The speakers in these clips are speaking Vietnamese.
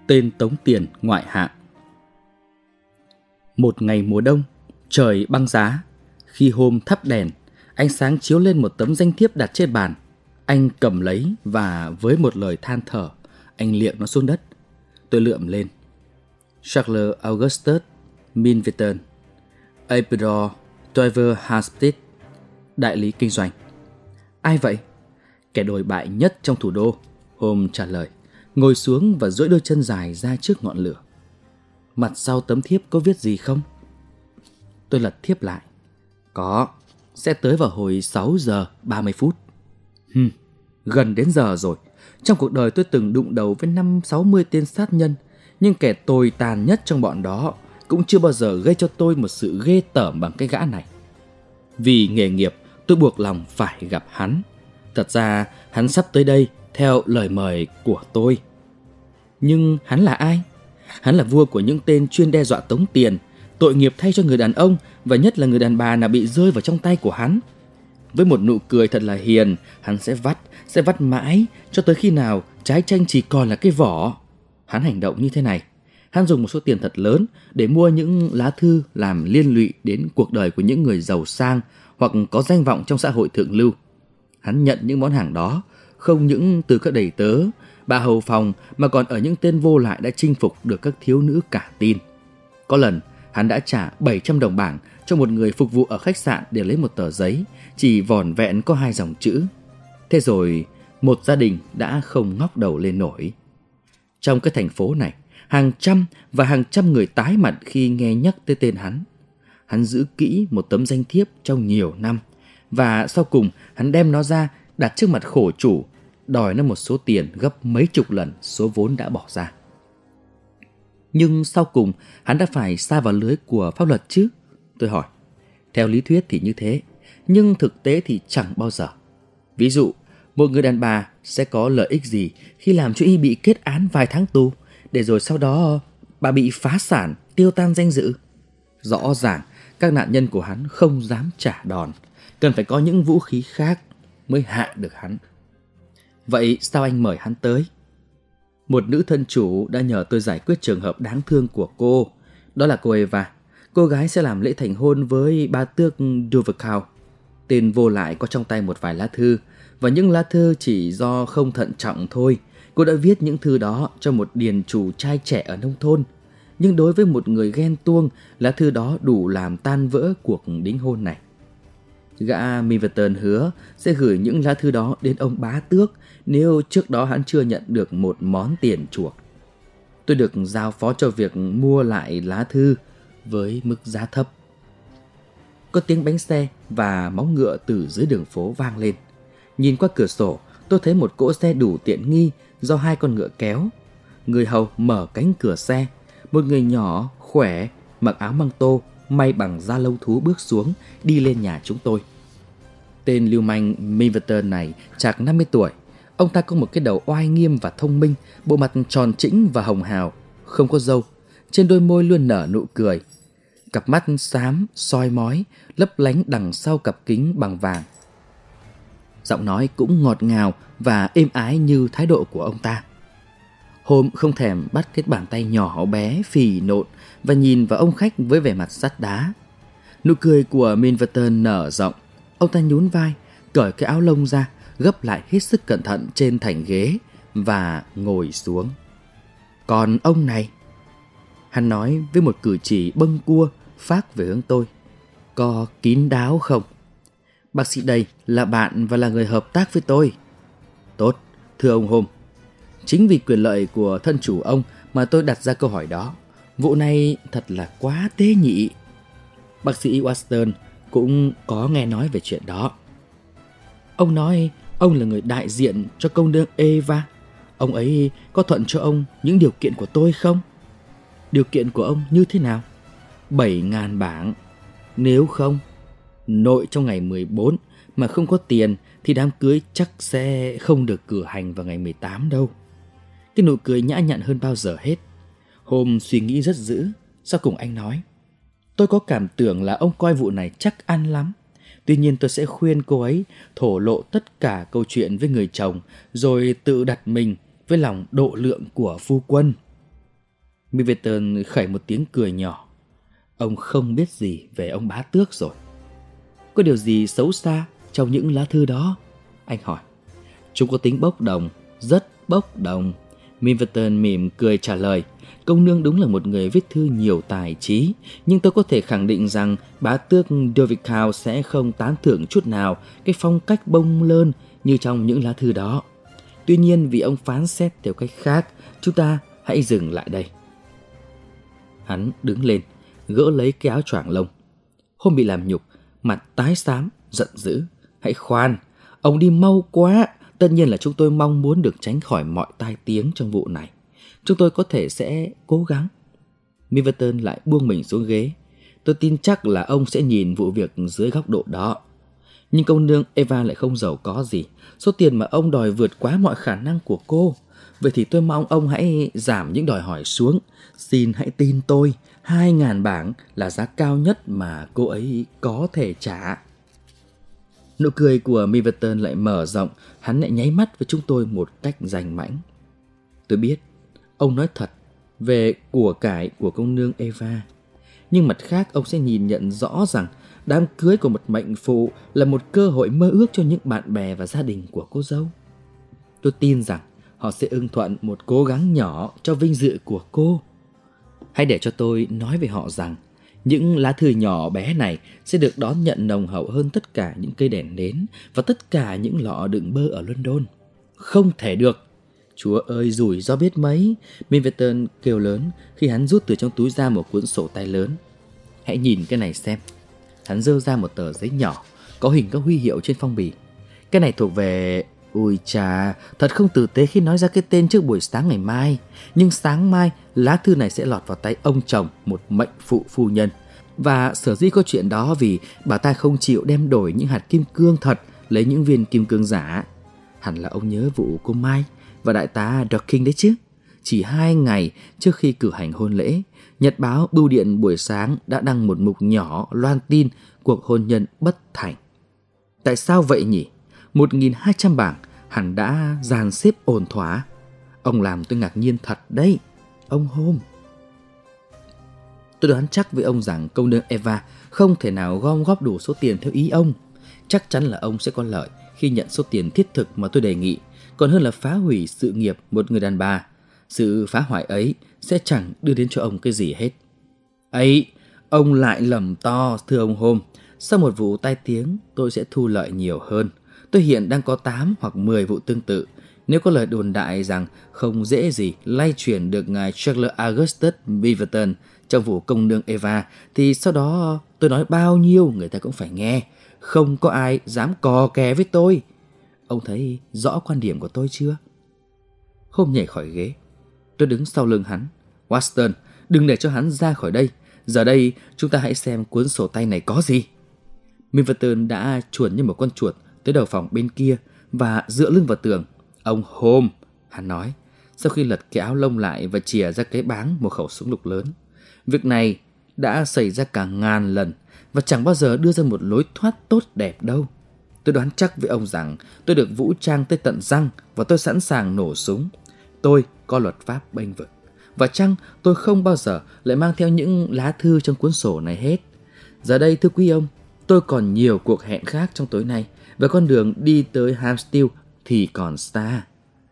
Tên tống tiền ngoại hạng. Một ngày mùa đông, trời băng giá. Khi hôm thắp đèn, ánh sáng chiếu lên một tấm danh thiếp đặt trên bàn. Anh cầm lấy và với một lời than thở, anh liệng nó xuống đất. Tôi lượm lên. Charles Augustus Minverton, Apedor Toiver Hasptit, đại lý kinh doanh. Ai vậy? Kẻ đồi bại nhất trong thủ đô. Holmes trả lời, ngồi xuống và duỗi đôi chân dài ra trước ngọn lửa. Mặt sau tấm thiếp có viết gì không? Tôi lật thiếp lại. Có, sẽ tới vào hồi 6 giờ 30 phút. Gần đến giờ rồi. Trong cuộc đời tôi từng đụng đầu với 50-60 tên sát nhân, nhưng kẻ tồi tàn nhất trong bọn đó cũng chưa bao giờ gây cho tôi một sự ghê tởm bằng cái gã này. Vì nghề nghiệp, tôi buộc lòng phải gặp hắn. Thật ra hắn sắp tới đây theo lời mời của tôi. Nhưng hắn là ai? Hắn là vua của những tên chuyên đe dọa tống tiền. Tội nghiệp thay cho người đàn ông, và nhất là người đàn bà nào bị rơi vào trong tay của hắn. Với một nụ cười thật là hiền, hắn sẽ vắt mãi cho tới khi nào trái chanh chỉ còn là cái vỏ. Hắn hành động như thế này. Hắn dùng một số tiền thật lớn để mua những lá thư làm liên lụy đến cuộc đời của những người giàu sang hoặc có danh vọng trong xã hội thượng lưu. Hắn nhận những món hàng đó không những từ các đầy tớ, bà hầu phòng, mà còn ở những tên vô lại đã chinh phục được các thiếu nữ cả tin. Có lần, hắn đã trả 700 đồng bảng cho một người phục vụ ở khách sạn để lấy một tờ giấy, chỉ vỏn vẹn có 2 dòng chữ. Thế rồi, một gia đình đã không ngóc đầu lên nổi. Trong cái thành phố này, hàng trăm người tái mặt khi nghe nhắc tới tên hắn. Hắn giữ kỹ một tấm danh thiếp trong nhiều năm, và sau cùng hắn đem nó ra đặt trước mặt khổ chủ, đòi nó một số tiền gấp mấy chục lần số vốn đã bỏ ra. Nhưng sau cùng hắn đã phải sa vào lưới của pháp luật chứ? Tôi hỏi. Theo lý thuyết thì như thế, nhưng thực tế thì chẳng bao giờ. Ví dụ, một người đàn bà sẽ có lợi ích gì khi làm cho y bị kết án vài tháng tù, để rồi sau đó bà bị phá sản, tiêu tan danh dự? Rõ ràng các nạn nhân của hắn không dám trả đòn, cần phải có những vũ khí khác mới hạ được hắn. Vậy sao anh mời hắn tới? Một nữ thân chủ đã nhờ tôi giải quyết trường hợp đáng thương của cô. Đó là cô Eva. Cô gái sẽ làm lễ thành hôn với bá tước Dovercourt. Tên vô lại có trong tay một vài lá thư, và những lá thư chỉ do không thận trọng thôi. Cô đã viết những thư đó cho một điền chủ trai trẻ ở nông thôn. Nhưng đối với một người ghen tuông, lá thư đó đủ làm tan vỡ cuộc đính hôn này. Gã Minverton hứa sẽ gửi những lá thư đó đến ông bá tước nếu trước đó hắn chưa nhận được một món tiền chuộc. Tôi được giao phó cho việc mua lại lá thư với mức giá thấp. Có tiếng bánh xe và móng ngựa từ dưới đường phố vang lên. Nhìn qua cửa sổ, tôi thấy một cỗ xe đủ tiện nghi do 2 con ngựa kéo. Người hầu mở cánh cửa xe. Một người nhỏ, khỏe, mặc áo măng tô, may bằng da lông thú bước xuống, đi lên nhà chúng tôi. Tên lưu manh Minverton này chạc 50 tuổi. Ông ta có một cái đầu oai nghiêm và thông minh, bộ mặt tròn trĩnh và hồng hào, không có râu. Trên đôi môi luôn nở nụ cười. Cặp mắt xám, soi mói, lấp lánh đằng sau cặp kính bằng vàng. Giọng nói cũng ngọt ngào và êm ái như thái độ của ông ta. Holmes không thèm bắt cái bàn tay nhỏ bé, phì nộn và nhìn vào ông khách với vẻ mặt sắt đá. Nụ cười của Minverton nở rộng. Ông ta nhún vai, cởi cái áo lông ra, gấp lại hết sức cẩn thận trên thành ghế và ngồi xuống. Còn ông này, hắn nói với một cử chỉ bâng cua phác về hướng tôi, có kín đáo không? Bác sĩ đây là bạn và là người hợp tác với tôi. Tốt, thưa ông Holmes. Chính vì quyền lợi của thân chủ ông mà tôi đặt ra câu hỏi đó. Vụ này thật là quá tế nhị. Bác sĩ Watson cũng có nghe nói về chuyện đó. Ông nói ông là người đại diện cho công nương Eva. Ông ấy có thuận cho ông những điều kiện của tôi không? Điều kiện của ông như thế nào? 7.000 bảng. Nếu không, nội trong ngày 14 mà không có tiền thì đám cưới chắc sẽ không được cử hành vào ngày 18 đâu. Cái nụ cười nhã nhặn hơn bao giờ hết. Holmes suy nghĩ rất dữ. Sau cùng anh nói, tôi có cảm tưởng là ông coi vụ này chắc ăn lắm. Tuy nhiên tôi sẽ khuyên cô ấy thổ lộ tất cả câu chuyện với người chồng, rồi tự đặt mình với lòng độ lượng của phu quân. Milverton khẩy một tiếng cười nhỏ. Ông không biết gì về ông bá tước rồi. Có điều gì xấu xa trong những lá thư đó? Anh hỏi. Chúng có tính bốc đồng, rất bốc đồng. Milverton mỉm cười trả lời. Công nương đúng là một người viết thư nhiều tài trí, nhưng tôi có thể khẳng định rằng bá tước Dovicow sẽ không tán thưởng chút nào cái phong cách bông lơn như trong những lá thư đó. Tuy nhiên vì ông phán xét theo cách khác, chúng ta hãy dừng lại đây. Hắn đứng lên, gỡ lấy cái áo choàng lông. Hôm bị làm nhục, mặt tái xám, giận dữ. Hãy khoan, ông đi mau quá. Tất nhiên là chúng tôi mong muốn được tránh khỏi mọi tai tiếng trong vụ này. Chúng tôi có thể sẽ cố gắng. Milverton lại buông mình xuống ghế. Tôi tin chắc là ông sẽ nhìn vụ việc dưới góc độ đó. Nhưng công nương Eva lại không giàu có gì. Số tiền mà ông đòi vượt quá mọi khả năng của cô. Vậy thì tôi mong ông hãy giảm những đòi hỏi xuống. Xin hãy tin tôi, 2.000 bảng là giá cao nhất mà cô ấy có thể trả. Nụ cười của Milverton lại mở rộng. Hắn lại nháy mắt với chúng tôi một cách rành mãnh. Tôi biết, ông nói thật về của cải của công nương Eva. Nhưng mặt khác ông sẽ nhìn nhận rõ rằng đám cưới của một mệnh phụ là một cơ hội mơ ước cho những bạn bè và gia đình của cô dâu. Tôi tin rằng họ sẽ ưng thuận một cố gắng nhỏ cho vinh dự của cô. Hãy để cho tôi nói với họ rằng những lá thư nhỏ bé này sẽ được đón nhận nồng hậu hơn tất cả những cây đèn nến và tất cả những lọ đựng bơ ở London. Không thể được! Chúa ơi, rủi ro biết mấy! Milverton kêu lớn khi hắn rút từ trong túi ra một cuốn sổ tay lớn. Hãy nhìn cái này xem. Hắn giơ ra một tờ giấy nhỏ, có hình các huy hiệu trên phong bì. Cái này thuộc về... Ôi chà, thật không tử tế khi nói ra cái tên trước buổi sáng ngày mai. Nhưng sáng mai, lá thư này sẽ lọt vào tay ông chồng, một mệnh phụ phu nhân. Và sở dĩ có chuyện đó vì bà ta không chịu đem đổi những hạt kim cương thật lấy những viên kim cương giả. Hẳn là ông nhớ vụ cô Mai và đại tá Dorking đấy chứ. Chỉ 2 ngày trước khi cử hành hôn lễ, Nhật báo Bưu điện buổi sáng đã đăng một mục nhỏ loan tin cuộc hôn nhân bất thành. Tại sao vậy nhỉ? 1.200 bảng hẳn đã dàn xếp ổn thỏa. Ông làm tôi ngạc nhiên thật đấy, ông Holmes. Tôi đoán chắc với ông rằng công nương Eva không thể nào gom góp đủ số tiền theo ý ông. Chắc chắn là ông sẽ có lợi khi nhận số tiền thiết thực mà tôi đề nghị, còn hơn là phá hủy sự nghiệp một người đàn bà. Sự phá hoại ấy sẽ chẳng đưa đến cho ông cái gì hết. Ấy, ông lại lầm to, thưa ông Holmes. Sau một vụ tai tiếng, tôi sẽ thu lợi nhiều hơn. Tôi hiện đang có 8 hoặc 10 vụ tương tự. Nếu có lời đồn đại rằng không dễ gì lay chuyển được ngài Charles Augustus Milverton trong vụ công nương Eva, thì sau đó tôi nói bao nhiêu người ta cũng phải nghe. Không có ai dám cò kè với tôi. Ông thấy rõ quan điểm của tôi chưa? Holmes nhảy khỏi ghế. Tôi đứng sau lưng hắn. Watson, đừng để cho hắn ra khỏi đây. Giờ đây chúng ta hãy xem cuốn sổ tay này có gì. Milverton đã chuồn như một con chuột tới đầu phòng bên kia và dựa lưng vào tường. Ông Holmes, hắn nói, sau khi lật cái áo lông lại và chìa ra cái báng một khẩu súng lục lớn. Việc này đã xảy ra cả ngàn lần và chẳng bao giờ đưa ra một lối thoát tốt đẹp đâu. Tôi đoán chắc với ông rằng tôi được vũ trang tới tận răng và tôi sẵn sàng nổ súng. Tôi có luật pháp bênh vực. Và chăng tôi không bao giờ lại mang theo những lá thư trong cuốn sổ này hết. Giờ đây thưa quý ông, tôi còn nhiều cuộc hẹn khác trong tối nay và con đường đi tới Hampstead thì còn xa.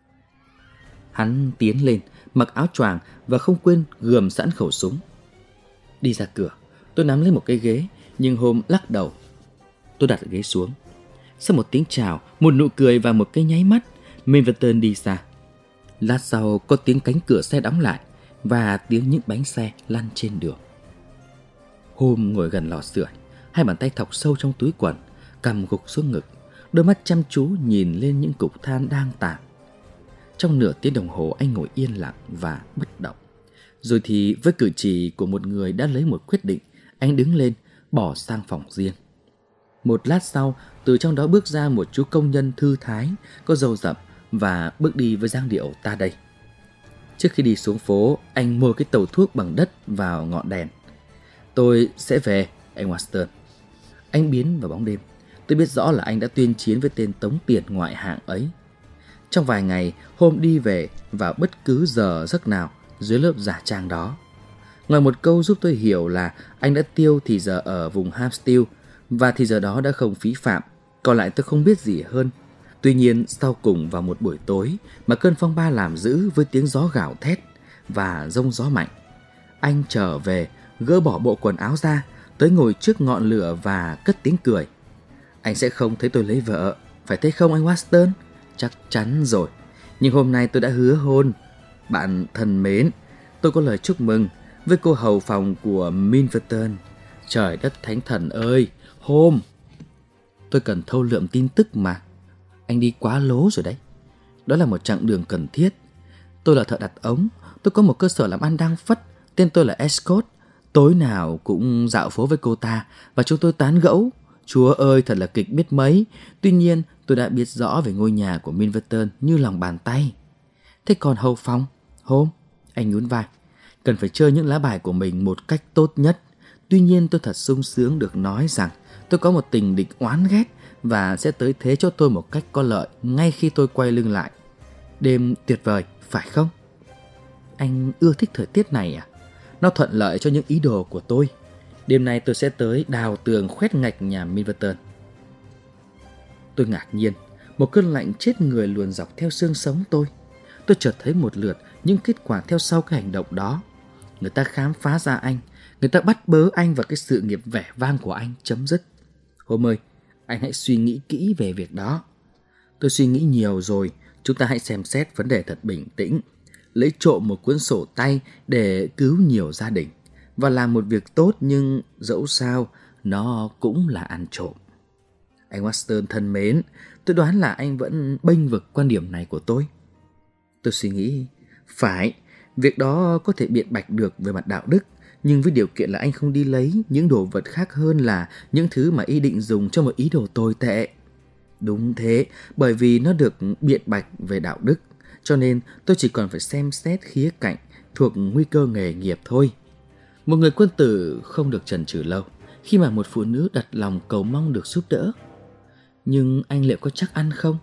Hắn tiến lên, mặc áo choàng và không quên gườm sẵn khẩu súng. Đi ra cửa, tôi nắm lấy một cái ghế, nhưng Holmes lắc đầu. Tôi đặt ghế xuống. Sau một tiếng chào, một nụ cười và một cái nháy mắt, Milverton đi xa. Lát sau có tiếng cánh cửa xe đóng lại và tiếng những bánh xe lăn trên đường. Holmes ngồi gần lò sưởi, hai bàn tay thọc sâu trong túi quần, cằm gục xuống ngực, đôi mắt chăm chú nhìn lên những cục than đang tàn. Trong nửa tiếng đồng hồ anh ngồi yên lặng và bất động. Rồi thì với cử chỉ của một người đã lấy một quyết định, anh đứng lên, bỏ sang phòng riêng. Một lát sau, từ trong đó bước ra một chú công nhân thư thái, có râu rậm và bước đi với dáng điệu ta đây. Trước khi đi xuống phố, anh mua cái tàu thuốc bằng đất vào ngọn đèn. Tôi sẽ về, anh Watson. Anh biến vào bóng đêm. Tôi biết rõ là anh đã tuyên chiến với tên tống tiền ngoại hạng ấy. Trong vài ngày, Holmes đi về vào bất cứ giờ giấc nào dưới lớp giả trang đó. Ngoài một câu giúp tôi hiểu là anh đã tiêu thì giờ ở vùng Hampstead và thì giờ đó đã không phí phạm, còn lại tôi không biết gì hơn. Tuy nhiên sau cùng vào một buổi tối mà cơn phong ba làm dữ với tiếng gió gào thét và giông gió mạnh, anh trở về, gỡ bỏ bộ quần áo ra, tới ngồi trước ngọn lửa và cất tiếng cười. Anh sẽ không thấy tôi lấy vợ, phải thế không anh Watson? Chắc chắn rồi. Nhưng hôm nay tôi đã hứa hôn. Bạn thân mến, tôi có lời chúc mừng với cô hầu phòng của Milverton. Trời đất thánh thần ơi, tôi cần thâu lượm tin tức mà. Anh đi quá lố rồi đấy. Đó là một chặng đường cần thiết. Tôi là thợ đặt ống, tôi có một cơ sở làm ăn đang phất, tên tôi là Escott. Tối nào cũng dạo phố với cô ta và chúng tôi tán gẫu. Chúa ơi, thật là kịch biết mấy. Tuy nhiên tôi đã biết rõ về ngôi nhà của Milverton như lòng bàn tay. Thế còn hầu phòng? Anh nhún vai. Cần phải chơi những lá bài của mình một cách tốt nhất. Tuy nhiên tôi thật sung sướng được nói rằng tôi có một tình địch oán ghét và sẽ tới thế cho tôi một cách có lợi ngay khi tôi quay lưng lại. Đêm tuyệt vời, phải không? Anh ưa thích thời tiết này à? Nó thuận lợi cho những ý đồ của tôi. Đêm nay tôi sẽ tới đào tường khoét ngạch nhà Milverton. Tôi ngạc nhiên, một cơn lạnh chết người luồn dọc theo xương sống tôi. Tôi chợt thấy một lượt những kết quả theo sau cái hành động đó. Người ta khám phá ra anh, người ta bắt bớ anh và cái sự nghiệp vẻ vang của anh chấm dứt. Hôm ơi, anh hãy suy nghĩ kỹ về việc đó. Tôi suy nghĩ nhiều rồi, chúng ta hãy xem xét vấn đề thật bình tĩnh. Lấy trộm một cuốn sổ tay để cứu nhiều gia đình và làm một việc tốt, nhưng dẫu sao nó cũng là ăn trộm. Anh Watson thân mến, tôi đoán là anh vẫn bênh vực quan điểm này của tôi. Tôi suy nghĩ, phải, việc đó có thể biện bạch được về mặt đạo đức, nhưng với điều kiện là anh không đi lấy những đồ vật khác hơn là những thứ mà ý định dùng cho một ý đồ tồi tệ. Đúng thế, bởi vì nó được biện bạch về đạo đức, cho nên tôi chỉ còn phải xem xét khía cạnh thuộc nguy cơ nghề nghiệp thôi. Một người quân tử không được chần chừ lâu khi mà một phụ nữ đặt lòng cầu mong được giúp đỡ. Nhưng anh liệu có chắc ăn không?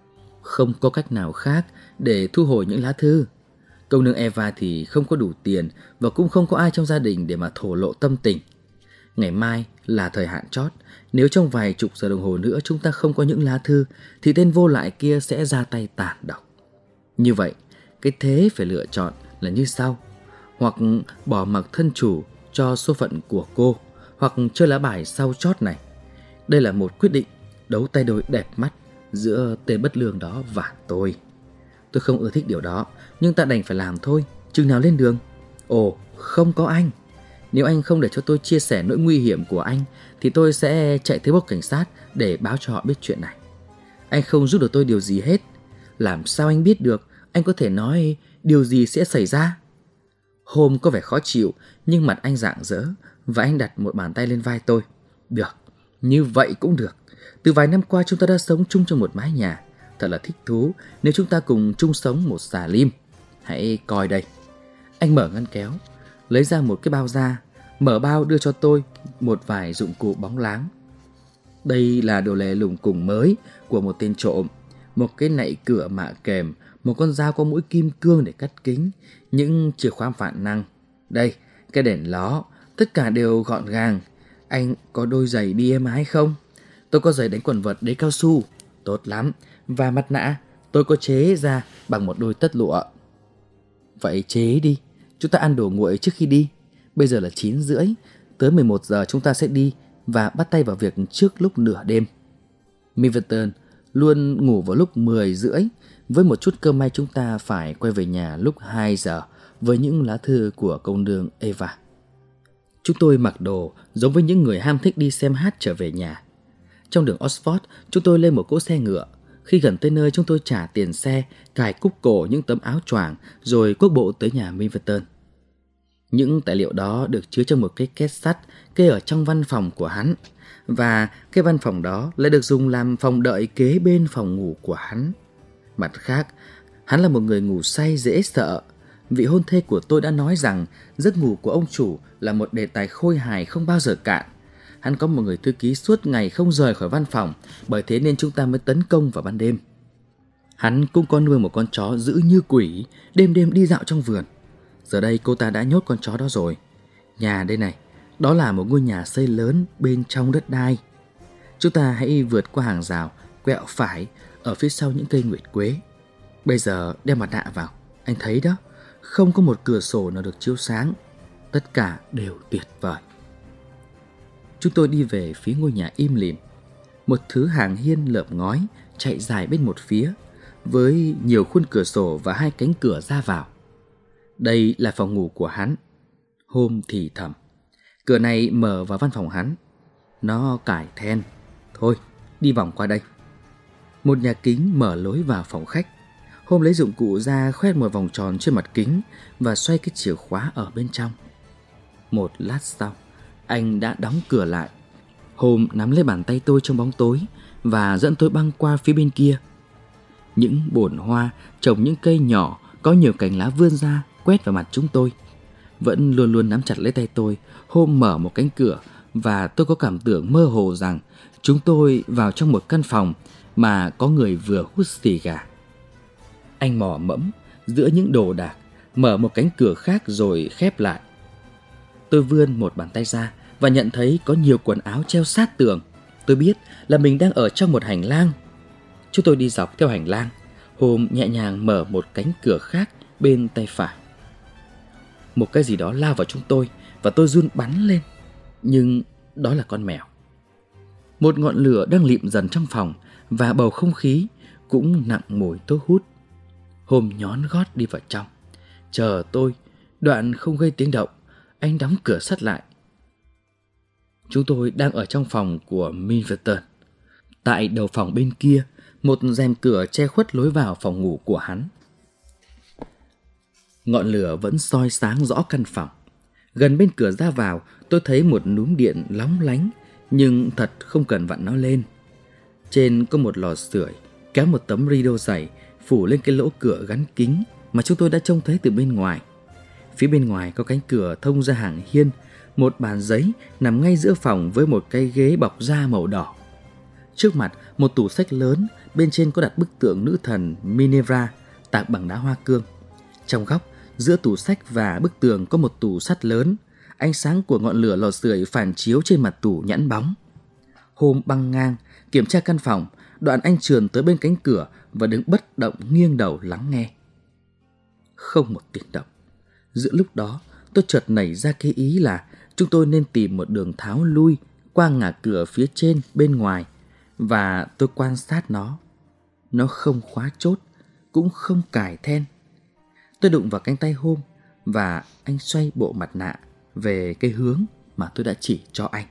Không có cách nào khác để thu hồi những lá thư. Công nương Eva thì không có đủ tiền và cũng không có ai trong gia đình để mà thổ lộ tâm tình. Ngày mai là thời hạn chót. Nếu trong vài chục giờ đồng hồ nữa chúng ta không có những lá thư thì tên vô lại kia sẽ ra tay tàn độc. Như vậy, cái thế phải lựa chọn là như sau: hoặc bỏ mặc thân chủ cho số phận của cô, hoặc chơi lá bài sau chót này. Đây là một quyết định đấu tay đôi đẹp mắt giữa tên bất lương đó và tôi. Tôi không ưa thích điều đó, nhưng ta đành phải làm thôi. Chừng nào lên đường? Ồ, không có anh. Nếu anh không để cho tôi chia sẻ nỗi nguy hiểm của anh thì tôi sẽ chạy tới bốc cảnh sát để báo cho họ biết chuyện này. Anh không giúp được tôi điều gì hết. Làm sao anh biết được? Anh có thể nói điều gì sẽ xảy ra? Hôm có vẻ khó chịu, nhưng mặt anh rạng rỡ và anh đặt một bàn tay lên vai tôi. Được, như vậy cũng được. Từ vài năm qua chúng ta đã sống chung trong một mái nhà. Thật là thích thú nếu chúng ta cùng chung sống một xà lim. Hãy coi đây. Anh mở ngăn kéo, lấy ra một cái bao da, mở bao đưa cho tôi một vài dụng cụ bóng láng. Đây là đồ lề lùng củng mới của một tên trộm. Một cái nạy cửa mạ kềm, một con dao có mũi kim cương để cắt kính, những chìa khóa vạn năng. Đây, cái đèn ló, tất cả đều gọn gàng. Anh có đôi giày đi êm ái không? Tôi có giày đánh quần vợt đế cao su, tốt lắm. Và mặt nạ, tôi có chế ra bằng một đôi tất lụa. Vậy chế đi, chúng ta ăn đồ nguội trước khi đi. Bây giờ là 9:30, tới 11 giờ chúng ta sẽ đi và bắt tay vào việc trước lúc nửa đêm. Milverton luôn ngủ vào lúc 10:30. Với một chút cơ may chúng ta phải quay về nhà lúc 2 giờ với những lá thư của công nương Eva. Chúng tôi mặc đồ giống với những người ham thích đi xem hát trở về nhà. Trong đường Oxford, chúng tôi lên một cỗ xe ngựa. Khi gần tới nơi chúng tôi trả tiền xe, cài cúc cổ những tấm áo choàng rồi cuốc bộ tới nhà Milverton. Những tài liệu đó được chứa trong một cái két sắt kê ở trong văn phòng của hắn, và cái văn phòng đó lại được dùng làm phòng đợi kế bên phòng ngủ của hắn. Mặt khác, hắn là một người ngủ say dễ sợ. Vị hôn thê của tôi đã nói rằng giấc ngủ của ông chủ là một đề tài khôi hài không bao giờ cạn. Hắn có một người thư ký suốt ngày không rời khỏi văn phòng, bởi thế nên chúng ta mới tấn công vào ban đêm. Hắn cũng có nuôi một con chó dữ như quỷ, đêm đêm đi dạo trong vườn. Giờ đây cô ta đã nhốt con chó đó rồi. Nhà đây này, đó là một ngôi nhà xây lớn bên trong đất đai. Chúng ta hãy vượt qua hàng rào, quẹo phải ở phía sau những cây nguyệt quế. Bây giờ đeo mặt nạ vào, anh thấy đó, không có một cửa sổ nào được chiếu sáng. Tất cả đều tuyệt vời. Chúng tôi đi về phía ngôi nhà im lìm. Một thứ hàng hiên lợp ngói chạy dài bên một phía, với nhiều khuôn cửa sổ và 2 cánh cửa ra vào. Đây là phòng ngủ của hắn. Hôm thì thầm. Cửa này mở vào văn phòng hắn. Nó cài then. Thôi, đi vòng qua đây. Một nhà kính mở lối vào phòng khách. Hôm lấy dụng cụ ra khoét một vòng tròn trên mặt kính và xoay cái chìa khóa ở bên trong. Một lát sau, anh đã đóng cửa lại. Hôm nắm lấy bàn tay tôi trong bóng tối và dẫn tôi băng qua phía bên kia. Những bồn hoa trồng những cây nhỏ có nhiều cành lá vươn ra quét vào mặt chúng tôi. Vẫn luôn luôn nắm chặt lấy tay tôi. Hôm mở một cánh cửa và tôi có cảm tưởng mơ hồ rằng chúng tôi vào trong một căn phòng mà có người vừa hút xì gà. Anh mò mẫm giữa những đồ đạc, mở một cánh cửa khác rồi khép lại. Tôi vươn một bàn tay ra và nhận thấy có nhiều quần áo treo sát tường. Tôi biết là mình đang ở trong một hành lang. Chúng tôi đi dọc theo hành lang. Hôm nhẹ nhàng mở một cánh cửa khác bên tay phải. Một cái gì đó lao vào chúng tôi và tôi run bắn lên. Nhưng đó là con mèo. Một ngọn lửa đang lịm dần trong phòng và bầu không khí cũng nặng mùi tôi hút. Hôm nhón gót đi vào trong. Chờ tôi, đoạn không gây tiếng động. Anh đóng cửa sắt lại. Chúng tôi đang ở trong phòng của Milverton. Tại đầu phòng bên kia, một rèm cửa che khuất lối vào phòng ngủ của hắn. Ngọn lửa vẫn soi sáng rõ căn phòng. Gần bên cửa ra vào, tôi thấy một núm điện lóng lánh, nhưng thật không cần vặn nó lên. Trên có một lò sưởi, kéo một tấm rideau dày phủ lên cái lỗ cửa gắn kính mà chúng tôi đã trông thấy từ bên ngoài. Phía bên ngoài có cánh cửa thông ra hàng hiên, một bàn giấy nằm ngay giữa phòng với một cái ghế bọc da màu đỏ. Trước mặt, một tủ sách lớn, bên trên có đặt bức tượng nữ thần Minerva tạc bằng đá hoa cương. Trong góc, giữa tủ sách và bức tường có một tủ sắt lớn. Ánh sáng của ngọn lửa lò sưởi phản chiếu trên mặt tủ nhẵn bóng. Hôm băng ngang, kiểm tra căn phòng, đoạn anh trườn tới bên cánh cửa và đứng bất động nghiêng đầu lắng nghe. Không một tiếng động. Giữa lúc đó, tôi chợt nảy ra cái ý là chúng tôi nên tìm một đường tháo lui qua ngả cửa phía trên bên ngoài, và tôi quan sát nó. Nó không khóa chốt, cũng không cài then. Tôi đụng vào cánh tay Hôm và anh xoay bộ mặt nạ về cái hướng mà tôi đã chỉ cho anh.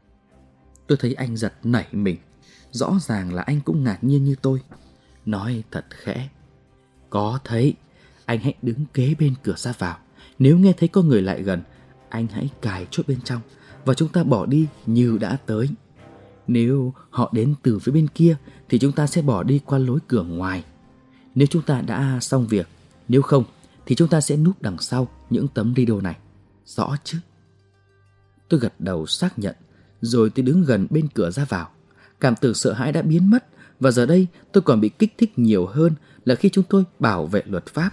Tôi thấy anh giật nảy mình. Rõ ràng là anh cũng ngạc nhiên như tôi. Nói thật khẽ: có thấy, anh hãy đứng kế bên cửa ra vào. Nếu nghe thấy có người lại gần, anh hãy cài chốt bên trong và chúng ta bỏ đi như đã tới. Nếu họ đến từ phía bên kia thì chúng ta sẽ bỏ đi qua lối cửa ngoài. Nếu chúng ta đã xong việc, nếu không thì chúng ta sẽ núp đằng sau những tấm rideau này. Rõ chứ? Tôi gật đầu xác nhận, rồi tôi đứng gần bên cửa ra vào. Cảm tưởng sợ hãi đã biến mất, và giờ đây tôi còn bị kích thích nhiều hơn là khi chúng tôi bảo vệ luật pháp.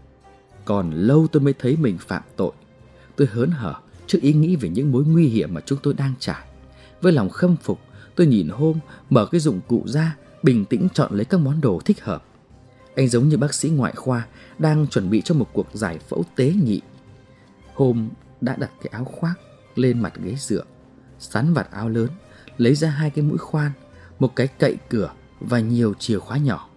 Còn lâu tôi mới thấy mình phạm tội. Tôi hớn hở trước ý nghĩ về những mối nguy hiểm mà chúng tôi đang trải. Với lòng khâm phục, tôi nhìn Hôm mở cái dụng cụ ra, bình tĩnh chọn lấy các món đồ thích hợp. Anh giống như bác sĩ ngoại khoa đang chuẩn bị cho một cuộc giải phẫu tế nhị. Hôm đã đặt cái áo khoác lên mặt ghế dựa, sắn vạt áo lớn, lấy ra 2 cái mũi khoan, một cái cậy cửa và nhiều chìa khóa nhỏ.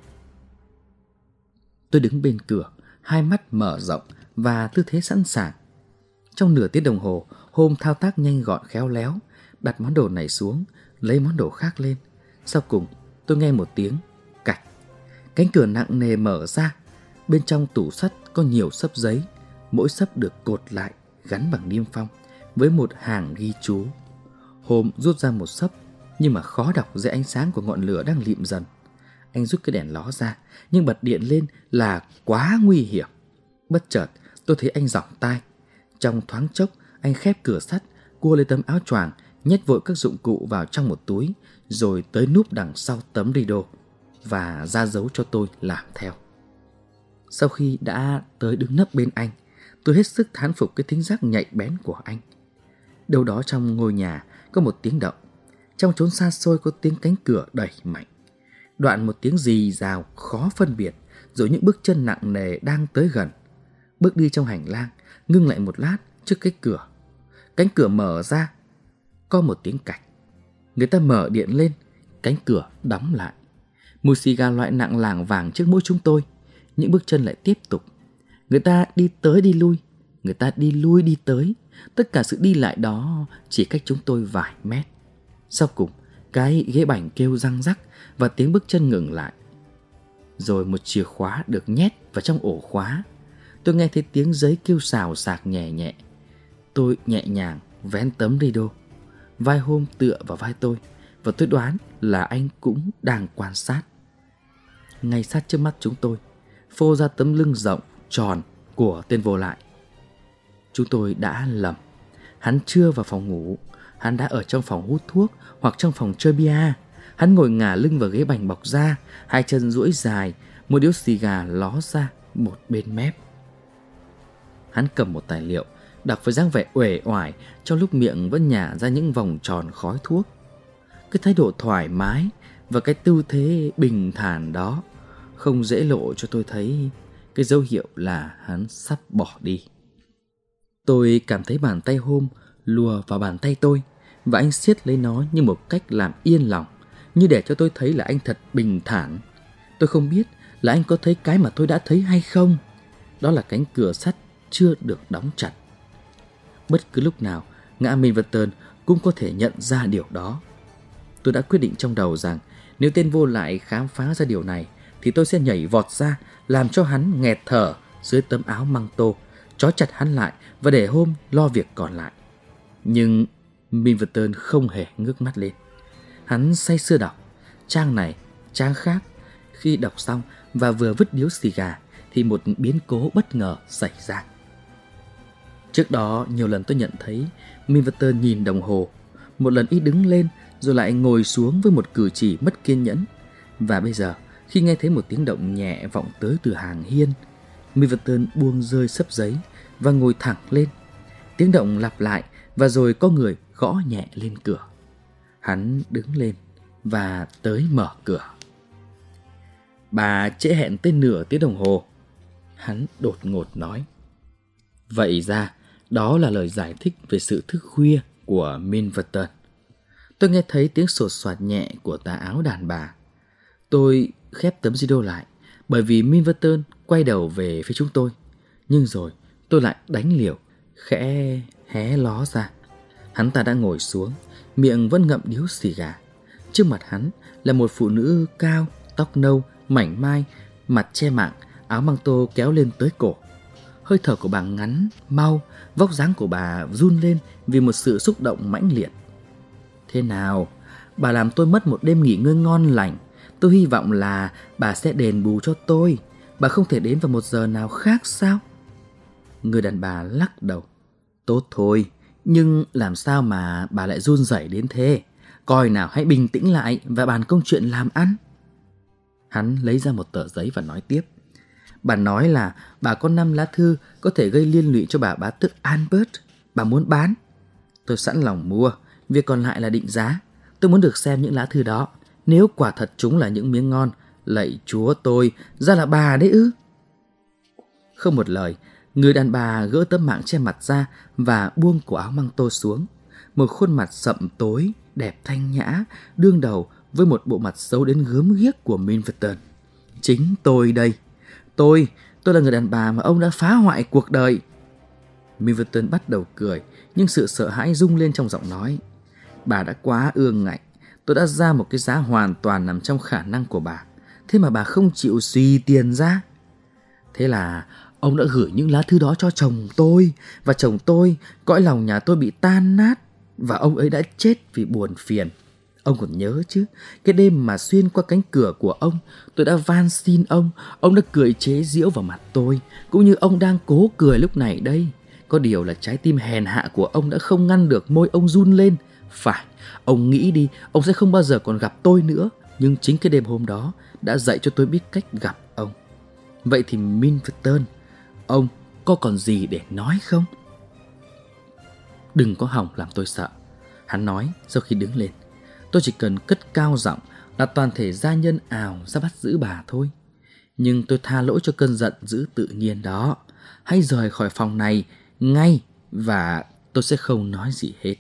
Tôi đứng bên cửa, hai mắt mở rộng và tư thế sẵn sàng. Trong nửa tiếng đồng hồ, Hôm thao tác nhanh gọn khéo léo, đặt món đồ này xuống, lấy món đồ khác lên. Sau cùng, tôi nghe một tiếng cạch. Cánh cửa nặng nề mở ra. Bên trong tủ sắt có nhiều xấp giấy, mỗi xấp được cột lại, gắn bằng niêm phong với một hàng ghi chú. Hôm rút ra một xấp, nhưng mà khó đọc dưới ánh sáng của ngọn lửa đang lịm dần. Anh rút cái đèn ló ra, nhưng bật điện lên là quá nguy hiểm. Bất chợt, tôi thấy anh giỏng tai. Trong thoáng chốc, anh khép cửa sắt, cua lấy tấm áo choàng, nhét vội các dụng cụ vào trong một túi, rồi tới núp đằng sau tấm rideau và ra dấu cho tôi làm theo. Sau khi đã tới đứng nấp bên anh, Tôi hết sức thán phục cái thính giác nhạy bén của anh. Đâu đó trong ngôi nhà có một tiếng động. Trong chốn xa xôi có tiếng cánh cửa đẩy mạnh. Đoạn một tiếng rì rào khó phân biệt, rồi những bước chân nặng nề đang tới gần. Bước đi trong hành lang, ngưng lại một lát trước cái cửa. Cánh cửa mở ra, có một tiếng cạch. Người ta mở điện lên, cánh cửa đóng lại. Mùi xì gà loại nặng lảng vàng trước mũi chúng tôi. Những bước chân lại tiếp tục. Người ta đi tới đi lui, người ta đi lui đi tới. Tất cả sự đi lại đó chỉ cách chúng tôi vài mét. Sau cùng, cái ghế bành kêu răng rắc và tiếng bước chân ngừng lại. Rồi một chìa khóa được nhét vào trong ổ khóa. Tôi nghe thấy tiếng giấy kêu xào xạc nhẹ nhẹ. Tôi nhẹ nhàng vén tấm rideau. Vai Hôm tựa vào vai tôi, và tôi đoán là anh cũng đang quan sát. Ngay sát trước mắt chúng tôi phô ra tấm lưng rộng tròn của tên vô lại. Chúng tôi đã lầm. Hắn chưa vào phòng ngủ. Hắn đã ở trong phòng hút thuốc hoặc trong phòng chơi bia. Hắn ngồi ngả lưng vào ghế bành bọc da, hai chân duỗi dài, một điếu xì gà ló ra một bên mép. Hắn cầm một tài liệu, đọc với dáng vẻ uể oải trong lúc miệng vẫn nhả ra những vòng tròn khói thuốc. Cái thái độ thoải mái và cái tư thế bình thản đó không dễ lộ cho tôi thấy cái dấu hiệu là hắn sắp bỏ đi. Tôi cảm thấy bàn tay Hôm lùa vào bàn tay tôi, và anh siết lấy nó như một cách làm yên lòng, như để cho tôi thấy là anh thật bình thản. Tôi không biết là anh có thấy cái mà tôi đã thấy hay không. Đó là cánh cửa sắt chưa được đóng chặt. Bất cứ lúc nào, ngã Milverton cũng có thể nhận ra điều đó. Tôi đã quyết định trong đầu rằng nếu tên vô lại khám phá ra điều này thì tôi sẽ nhảy vọt ra, làm cho hắn nghẹt thở dưới tấm áo măng tô, trói chặt hắn lại và để Hôm lo việc còn lại. Nhưng Milverton không hề ngước mắt lên. Hắn say sưa đọc trang này, trang khác. Khi đọc xong và vừa vứt điếu xì gà thì một biến cố bất ngờ xảy ra. Trước đó nhiều lần tôi nhận thấy Milverton nhìn đồng hồ. Một lần y đứng lên rồi lại ngồi xuống với một cử chỉ mất kiên nhẫn. Và bây giờ khi nghe thấy một tiếng động nhẹ vọng tới từ hàng hiên, Milverton buông rơi xấp giấy và ngồi thẳng lên. Tiếng động lặp lại và rồi có người gõ nhẹ lên cửa. Hắn đứng lên và tới mở cửa. "Bà trễ hẹn tới nửa tiếng đồng hồ," hắn đột ngột nói. Vậy ra đó là lời giải thích về sự thức khuya của Milverton. Tôi nghe thấy tiếng sột soạt nhẹ của tà áo đàn bà. Tôi khép tấm rideau lại bởi vì Milverton quay đầu về phía chúng tôi. Nhưng rồi tôi lại đánh liều, khẽ hé ló ra. Hắn ta đã ngồi xuống, miệng vẫn ngậm điếu xì gà. Trước mặt hắn là một phụ nữ cao, tóc nâu, mảnh mai, mặt che mạng, áo măng tô kéo lên tới cổ. Hơi thở của bà ngắn, mau, vóc dáng của bà run lên vì một sự xúc động mãnh liệt. "Thế nào? Bà làm tôi mất một đêm nghỉ ngơi ngon lành. Tôi hy vọng là bà sẽ đền bù cho tôi. Bà không thể đến vào một giờ nào khác sao?" Người đàn bà lắc đầu. "Tốt thôi, nhưng làm sao mà bà lại run rẩy đến thế? Coi nào, hãy bình tĩnh lại và bàn công chuyện làm ăn." Hắn lấy ra một tờ giấy và nói tiếp. "Bà nói là bà có 5 lá thư có thể gây liên lụy cho bà bá tước Albert. Bà muốn bán. Tôi sẵn lòng mua, việc còn lại là định giá. Tôi muốn được xem những lá thư đó. Nếu quả thật chúng là những miếng ngon, lạy Chúa tôi, ra là bà đấy ư?" Không một lời, người đàn bà gỡ tấm mạng che mặt ra và buông cổ áo măng tô xuống. Một khuôn mặt sậm tối, đẹp thanh nhã, đương đầu với một bộ mặt xấu đến gớm ghiếc của Milverton. "Chính tôi đây. Tôi là người đàn bà mà ông đã phá hoại cuộc đời." Milverton bắt đầu cười, nhưng sự sợ hãi rung lên trong giọng nói. "Bà đã quá ương ngạnh. Tôi đã ra một cái giá hoàn toàn nằm trong khả năng của bà. Thế mà bà không chịu suy tiền ra. Thế là ông đã gửi những lá thư đó cho chồng tôi. Và chồng tôi, cõi lòng nhà tôi bị tan nát. Và ông ấy đã chết vì buồn phiền. Ông còn nhớ chứ, cái đêm mà xuyên qua cánh cửa của ông, tôi đã van xin ông đã cười chế giễu vào mặt tôi, cũng như ông đang cố cười lúc này đây. Có điều là trái tim hèn hạ của ông đã không ngăn được môi ông run lên. Phải, ông nghĩ đi, ông sẽ không bao giờ còn gặp tôi nữa. Nhưng chính cái đêm hôm đó đã dạy cho tôi biết cách gặp ông. Vậy thì Milverton, ông có còn gì để nói không? Đừng có hòng làm tôi sợ, hắn nói sau khi đứng lên. Tôi chỉ cần cất cao giọng là toàn thể gia nhân ào ra bắt giữ bà thôi. Nhưng tôi tha lỗi cho cơn giận dữ tự nhiên đó. Hãy rời khỏi phòng này ngay và tôi sẽ không nói gì hết.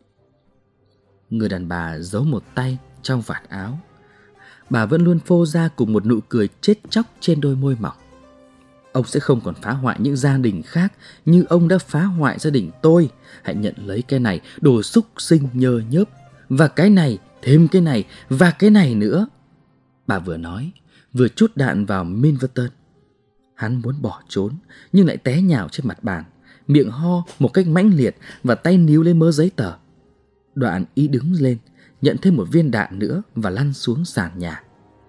Người đàn bà giấu một tay trong vạt áo. Bà vẫn luôn phô ra cùng một nụ cười chết chóc trên đôi môi mỏng. Ông sẽ không còn phá hoại những gia đình khác như ông đã phá hoại gia đình tôi. Hãy nhận lấy cái này, đồ xúc sinh nhơ nhớp. Và cái này, thêm cái này, và cái này nữa. Bà vừa nói, vừa trút đạn vào Milverton. Hắn muốn bỏ trốn, nhưng lại té nhào trên mặt bàn, miệng ho một cách mãnh liệt và tay níu lấy mớ giấy tờ. Đoạn y đứng lên, nhận thêm một viên đạn nữa và lăn xuống sàn nhà.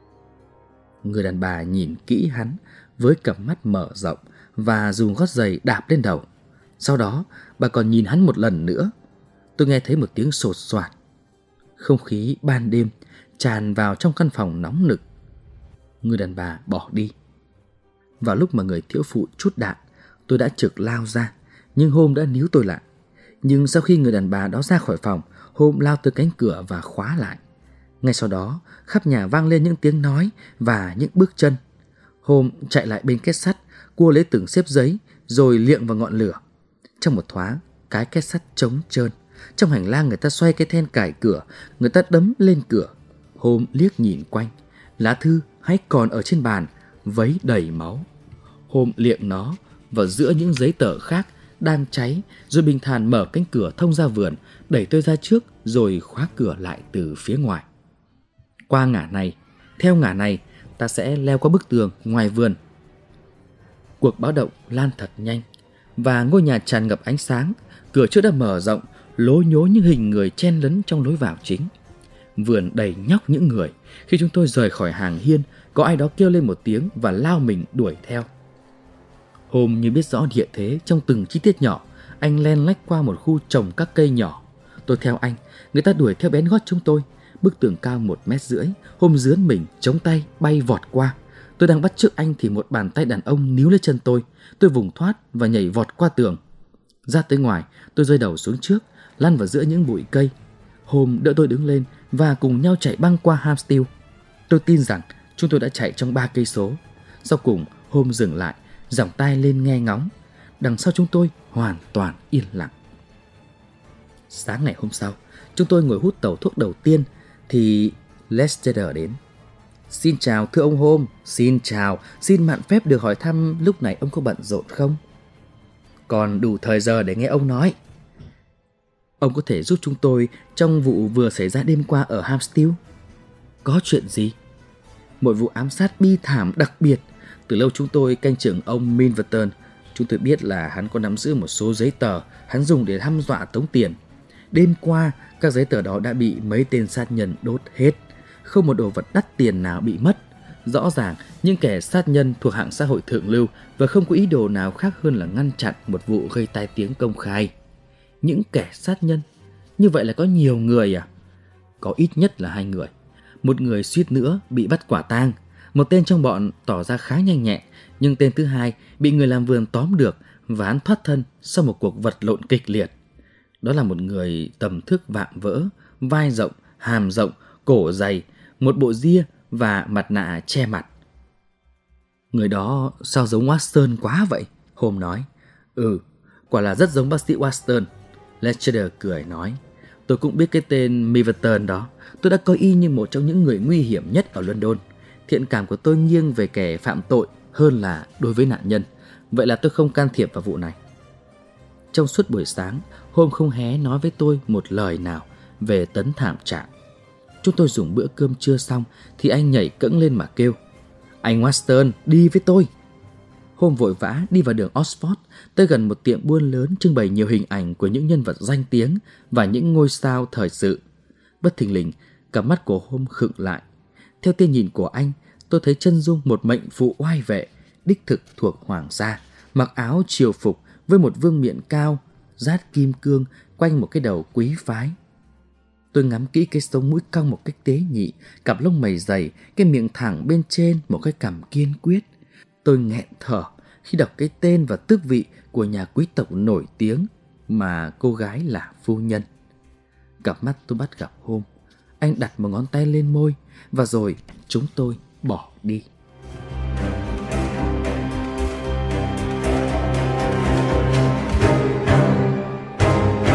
Người đàn bà nhìn kỹ hắn với cặp mắt mở rộng và dùng gót giày đạp lên đầu. Sau đó bà còn nhìn hắn một lần nữa. Tôi nghe thấy một tiếng sột soạt. Không khí ban đêm tràn vào trong căn phòng nóng nực. Người đàn bà bỏ đi. Vào lúc mà người thiếu phụ trút đạn, tôi đã trực lao ra, nhưng Hôm đã níu tôi lại. Nhưng sau khi người đàn bà đó ra khỏi phòng, Hôm lao tới cánh cửa và khóa lại. Ngay sau đó, khắp nhà vang lên những tiếng nói và những bước chân. Hôm chạy lại bên két sắt, cua lấy từng xếp giấy, rồi liệng vào ngọn lửa. Trong một thoáng, cái két sắt trống trơn. Trong hành lang người ta xoay cái then cài cửa, người ta đấm lên cửa. Hôm liếc nhìn quanh, lá thư hay còn ở trên bàn, vấy đầy máu. Hôm liệng nó vào giữa những giấy tờ khác đang cháy, rồi bình thản mở cánh cửa thông ra vườn, đẩy tôi ra trước, rồi khóa cửa lại từ phía ngoài. Qua ngả này, theo ngả này, ta sẽ leo qua bức tường ngoài vườn. Cuộc báo động lan thật nhanh, và ngôi nhà tràn ngập ánh sáng. Cửa trước đã mở rộng, lố nhố những hình người chen lấn trong lối vào chính. Vườn đầy nhóc những người. Khi chúng tôi rời khỏi hàng hiên, có ai đó kêu lên một tiếng và lao mình đuổi theo. Hôm như biết rõ địa thế trong từng chi tiết nhỏ, anh len lách qua một khu trồng các cây nhỏ. Tôi theo anh, người ta đuổi theo bén gót chúng tôi. Bức tường cao 1,5 mét, Hôm dướn mình, chống tay, bay vọt qua. Tôi đang bắt chước anh thì một bàn tay đàn ông níu lấy chân tôi. Tôi vùng thoát và nhảy vọt qua tường. Ra tới ngoài, tôi rơi đầu xuống trước, lăn vào giữa những bụi cây. Hôm đỡ tôi đứng lên và cùng nhau chạy băng qua Hampstead. Tôi tin rằng chúng tôi đã chạy trong 3 cây số. Sau cùng, Hôm dừng lại, giỏng tai lên nghe ngóng. Đằng sau chúng tôi hoàn toàn yên lặng. Sáng ngày hôm sau, chúng tôi ngồi hút tẩu thuốc đầu tiên thì Lester đến. Xin chào thưa ông Hôm. Xin chào, xin mạn phép được hỏi thăm lúc này ông có bận rộn không? Còn đủ thời giờ để nghe ông nói. Ông có thể giúp chúng tôi trong vụ vừa xảy ra đêm qua ở Hampstead? Có chuyện gì? Một vụ ám sát bi thảm đặc biệt. Từ lâu chúng tôi canh chừng ông Milverton. Chúng tôi biết là hắn có nắm giữ một số giấy tờ hắn dùng để hăm dọa tống tiền. Đêm qua, các giấy tờ đó đã bị mấy tên sát nhân đốt hết. Không một đồ vật đắt tiền nào bị mất. Rõ ràng, những kẻ sát nhân thuộc hạng xã hội thượng lưu và không có ý đồ nào khác hơn là ngăn chặn một vụ gây tai tiếng công khai. Những kẻ sát nhân? Như vậy là có nhiều người à? Có ít nhất là 2 người. Một người suýt nữa bị bắt quả tang. Một tên trong bọn tỏ ra khá nhanh nhẹn, nhưng tên thứ hai bị người làm vườn tóm được và hắn thoát thân sau một cuộc vật lộn kịch liệt. Đó là một người tầm thước vạm vỡ, vai rộng, hàm rộng, cổ dày, một bộ ria và mặt nạ che mặt. Người đó sao giống Watson quá vậy? Hôm nói. Quả là rất giống bác sĩ Watson. Lester cười nói. Tôi cũng biết cái tên Milverton đó. Tôi đã coi y như một trong những người nguy hiểm nhất ở London. Thiện cảm của tôi nghiêng về kẻ phạm tội hơn là đối với nạn nhân. Vậy là tôi không can thiệp vào vụ này. Trong suốt buổi sáng, Hôm không hé nói với tôi một lời nào về tấn thảm trạng. Chúng tôi dùng bữa cơm trưa xong thì anh nhảy cẫng lên mà kêu. Anh Watson, đi với tôi. Hôm vội vã đi vào đường Oxford, tới gần một tiệm buôn lớn trưng bày nhiều hình ảnh của những nhân vật danh tiếng và những ngôi sao thời sự. Bất thình lình, cặp mắt của Hôm khựng lại. Theo tia nhìn của anh, tôi thấy chân dung một mệnh phụ oai vệ, đích thực thuộc hoàng gia, mặc áo triều phục với một vương miện cao, dát kim cương quanh một cái đầu quý phái. Tôi ngắm kỹ cái sống mũi cong một cách tế nhị, cặp lông mày dày, cái miệng thẳng bên trên một cái cằm kiên quyết. Tôi nghẹn thở khi đọc cái tên và tước vị của nhà quý tộc nổi tiếng mà cô gái là phu nhân. Cặp mắt tôi bắt gặp Hôm. Anh đặt một ngón tay lên môi và rồi chúng tôi bỏ đi.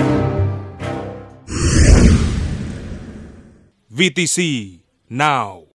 VTC Now.